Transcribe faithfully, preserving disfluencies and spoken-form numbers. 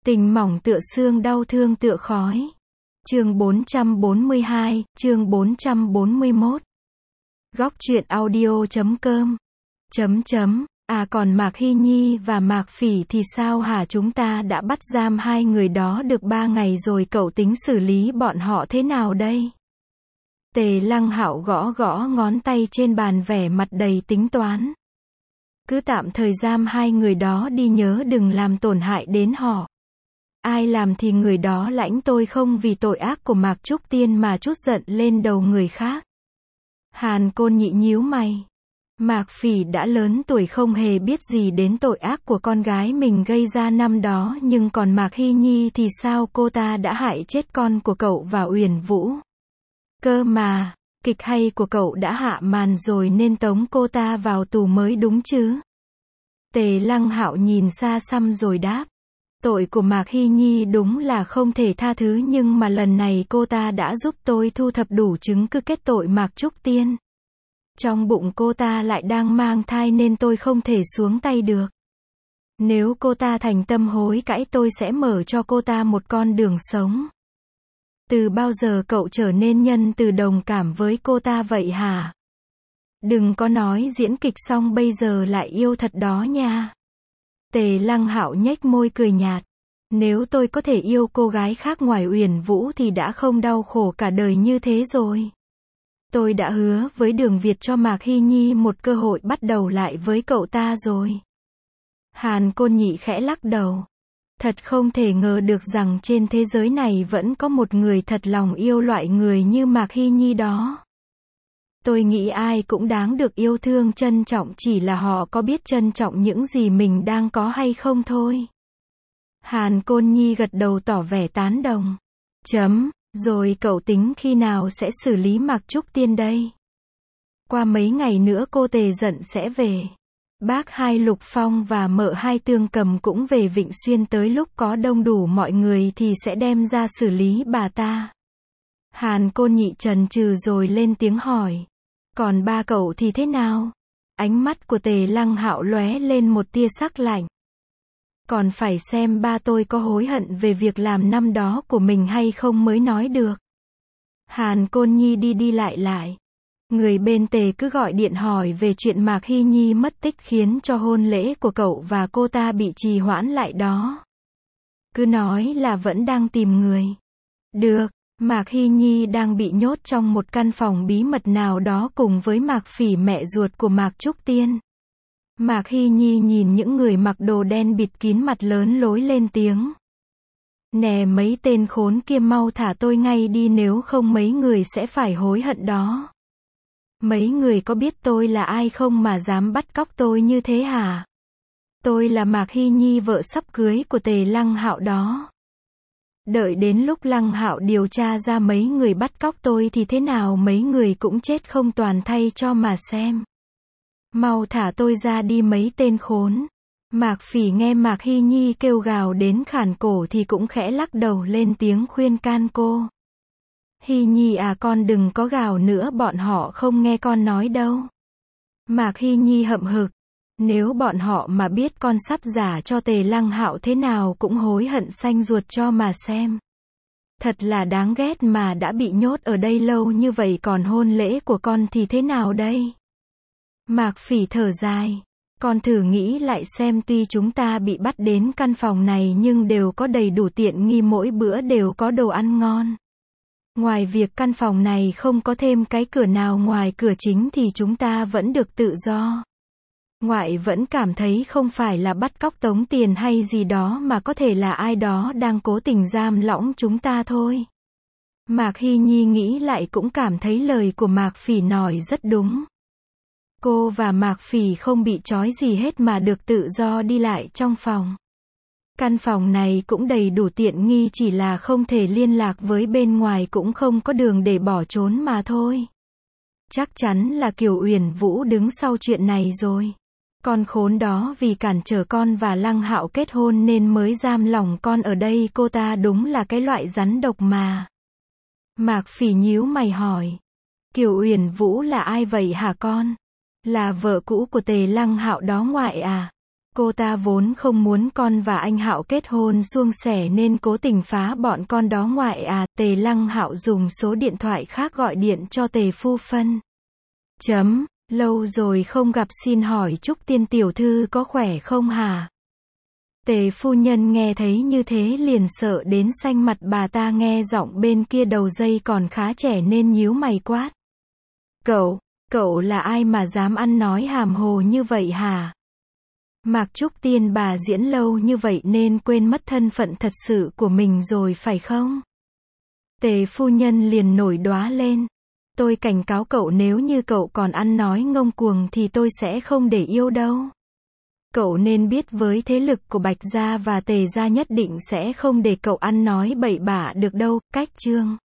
Tình mỏng tựa xương, đau thương tựa khói. Chương bốn trăm bốn mươi hai, chương bốn trăm bốn mươi mốt. Góc truyện audio chấm com. Chấm chấm, à còn Mạc Hy Nhi và Mạc Phỉ thì sao hả? Chúng ta đã bắt giam hai người đó được ba ngày rồi, cậu tính xử lý bọn họ thế nào đây? Tề Lăng Hạo gõ gõ ngón tay trên bàn, vẻ mặt đầy tính toán. Cứ tạm thời giam hai người đó đi, nhớ đừng làm tổn hại đến họ. Ai làm thì người đó lãnh, tôi không vì tội ác của Mạc Trúc Tiên mà trút giận lên đầu người khác. Hàn Côn Nhị nhíu mày. Mạc Phỉ đã lớn tuổi, không hề biết gì đến tội ác của con gái mình gây ra năm đó, nhưng còn Mạc Hy Nhi thì sao? Cô ta đã hại chết con của cậu và Uyển Vũ. Cơ mà, kịch hay của cậu đã hạ màn rồi nên tống cô ta vào tù mới đúng chứ? Tề Lăng Hạo nhìn xa xăm rồi đáp. Tội của Mạc Hy Nhi đúng là không thể tha thứ, nhưng mà lần này cô ta đã giúp tôi thu thập đủ chứng cứ kết tội Mạc Trúc Tiên. Trong bụng cô ta lại đang mang thai nên tôi không thể xuống tay được. Nếu cô ta thành tâm hối cãi, tôi sẽ mở cho cô ta một con đường sống. Từ bao giờ cậu trở nên nhân từ đồng cảm với cô ta vậy hả? Đừng có nói diễn kịch xong bây giờ lại yêu thật đó nha. Tề Lăng Hạo nhếch môi cười nhạt. Nếu tôi có thể yêu cô gái khác ngoài Uyển Vũ thì đã không đau khổ cả đời như thế rồi. Tôi đã hứa với Đường Việt cho Mạc Hy Nhi một cơ hội bắt đầu lại với cậu ta rồi. Hàn Côn Nhị khẽ lắc đầu. Thật không thể ngờ được rằng trên thế giới này vẫn có một người thật lòng yêu loại người như Mạc Hy Nhi đó. Tôi nghĩ ai cũng đáng được yêu thương, trân trọng, chỉ là họ có biết trân trọng những gì mình đang có hay không thôi. Hàn Côn Nhi gật đầu tỏ vẻ tán đồng. Chấm, rồi cậu tính khi nào sẽ xử lý Mạc Trúc Tiên đây? Qua mấy ngày nữa cô Tề Dận sẽ về. Bác hai Lục Phong và mợ hai Tương Cầm cũng về Vịnh Xuyên, tới lúc có đông đủ mọi người thì sẽ đem ra xử lý bà ta. Hàn Côn Nhị chần chừ rồi lên tiếng hỏi. Còn ba cậu thì thế nào? Ánh mắt của Tề Lăng Hạo lóe lên một tia sắc lạnh. Còn phải xem ba tôi có hối hận về việc làm năm đó của mình hay không mới nói được. Hàn Côn Nhi đi đi lại lại. Người bên Tề cứ gọi điện hỏi về chuyện Mạc Hy Nhi mất tích, khiến cho hôn lễ của cậu và cô ta bị trì hoãn lại đó. Cứ nói là vẫn đang tìm người. Được, Mạc Hy Nhi đang bị nhốt trong một căn phòng bí mật nào đó cùng với Mạc Phỉ, mẹ ruột của Mạc Trúc Tiên. Mạc Hy Nhi nhìn những người mặc đồ đen bịt kín mặt, lớn lối lên tiếng. Nè mấy tên khốn kia, mau thả tôi ngay đi, nếu không mấy người sẽ phải hối hận đó. Mấy người có biết tôi là ai không mà dám bắt cóc tôi như thế hả? Tôi là Mạc Hy Nhi, vợ sắp cưới của Tề Lăng Hạo đó. Đợi đến lúc Lăng Hạo điều tra ra mấy người bắt cóc tôi thì thế nào mấy người cũng chết không toàn thay cho mà xem. Mau thả tôi ra đi mấy tên khốn. Mạc Phỉ nghe Mạc Hy Nhi kêu gào đến khản cổ thì cũng khẽ lắc đầu lên tiếng khuyên can cô. Hy Nhi à, con đừng có gào nữa, bọn họ không nghe con nói đâu. Mạc Hy Nhi hậm hực. Nếu bọn họ mà biết con sắp gả cho Tề Lăng Hạo thế nào cũng hối hận xanh ruột cho mà xem. Thật là đáng ghét, mà đã bị nhốt ở đây lâu như vậy, còn hôn lễ của con thì thế nào đây? Mạc Phỉ thở dài. Con thử nghĩ lại xem, tuy chúng ta bị bắt đến căn phòng này nhưng đều có đầy đủ tiện nghi, mỗi bữa đều có đồ ăn ngon. Ngoài việc căn phòng này không có thêm cái cửa nào ngoài cửa chính thì chúng ta vẫn được tự do. Ngoại vẫn cảm thấy không phải là bắt cóc tống tiền hay gì đó, mà có thể là ai đó đang cố tình giam lỏng chúng ta thôi. Mạc Hy Nhi nghĩ lại cũng cảm thấy lời của Mạc Phỉ nói rất đúng. Cô và Mạc Phỉ không bị trói gì hết mà được tự do đi lại trong phòng. Căn phòng này cũng đầy đủ tiện nghi, chỉ là không thể liên lạc với bên ngoài, cũng không có đường để bỏ trốn mà thôi. Chắc chắn là Kiều Uyển Vũ đứng sau chuyện này rồi. Con khốn đó vì cản trở con và Lăng Hạo kết hôn nên mới giam lỏng con ở đây, cô ta đúng là cái loại rắn độc mà. Mạc Phỉ nhíu mày hỏi. Kiều Uyển Vũ là ai vậy hả con? Là vợ cũ của Tề Lăng Hạo đó ngoại à? Cô ta vốn không muốn con và anh Hạo kết hôn suôn sẻ nên cố tình phá bọn con đó ngoại à. Tề Lăng Hạo dùng số điện thoại khác gọi điện cho Tề phu phân. Chấm, lâu rồi không gặp, xin hỏi Trúc Tiên tiểu thư có khỏe không hả? Tề phu nhân nghe thấy như thế liền sợ đến xanh mặt, bà ta nghe giọng bên kia đầu dây còn khá trẻ nên nhíu mày quát. Cậu, cậu là ai mà dám ăn nói hàm hồ như vậy hả? Mạc Trúc Tiên bà diễn lâu như vậy nên quên mất thân phận thật sự của mình rồi phải không? Tề phu nhân liền nổi đoá lên. Tôi cảnh cáo cậu, nếu như cậu còn ăn nói ngông cuồng thì tôi sẽ không để yêu đâu. Cậu nên biết với thế lực của Bạch gia và Tề gia nhất định sẽ không để cậu ăn nói bậy bạ được đâu. Cách chương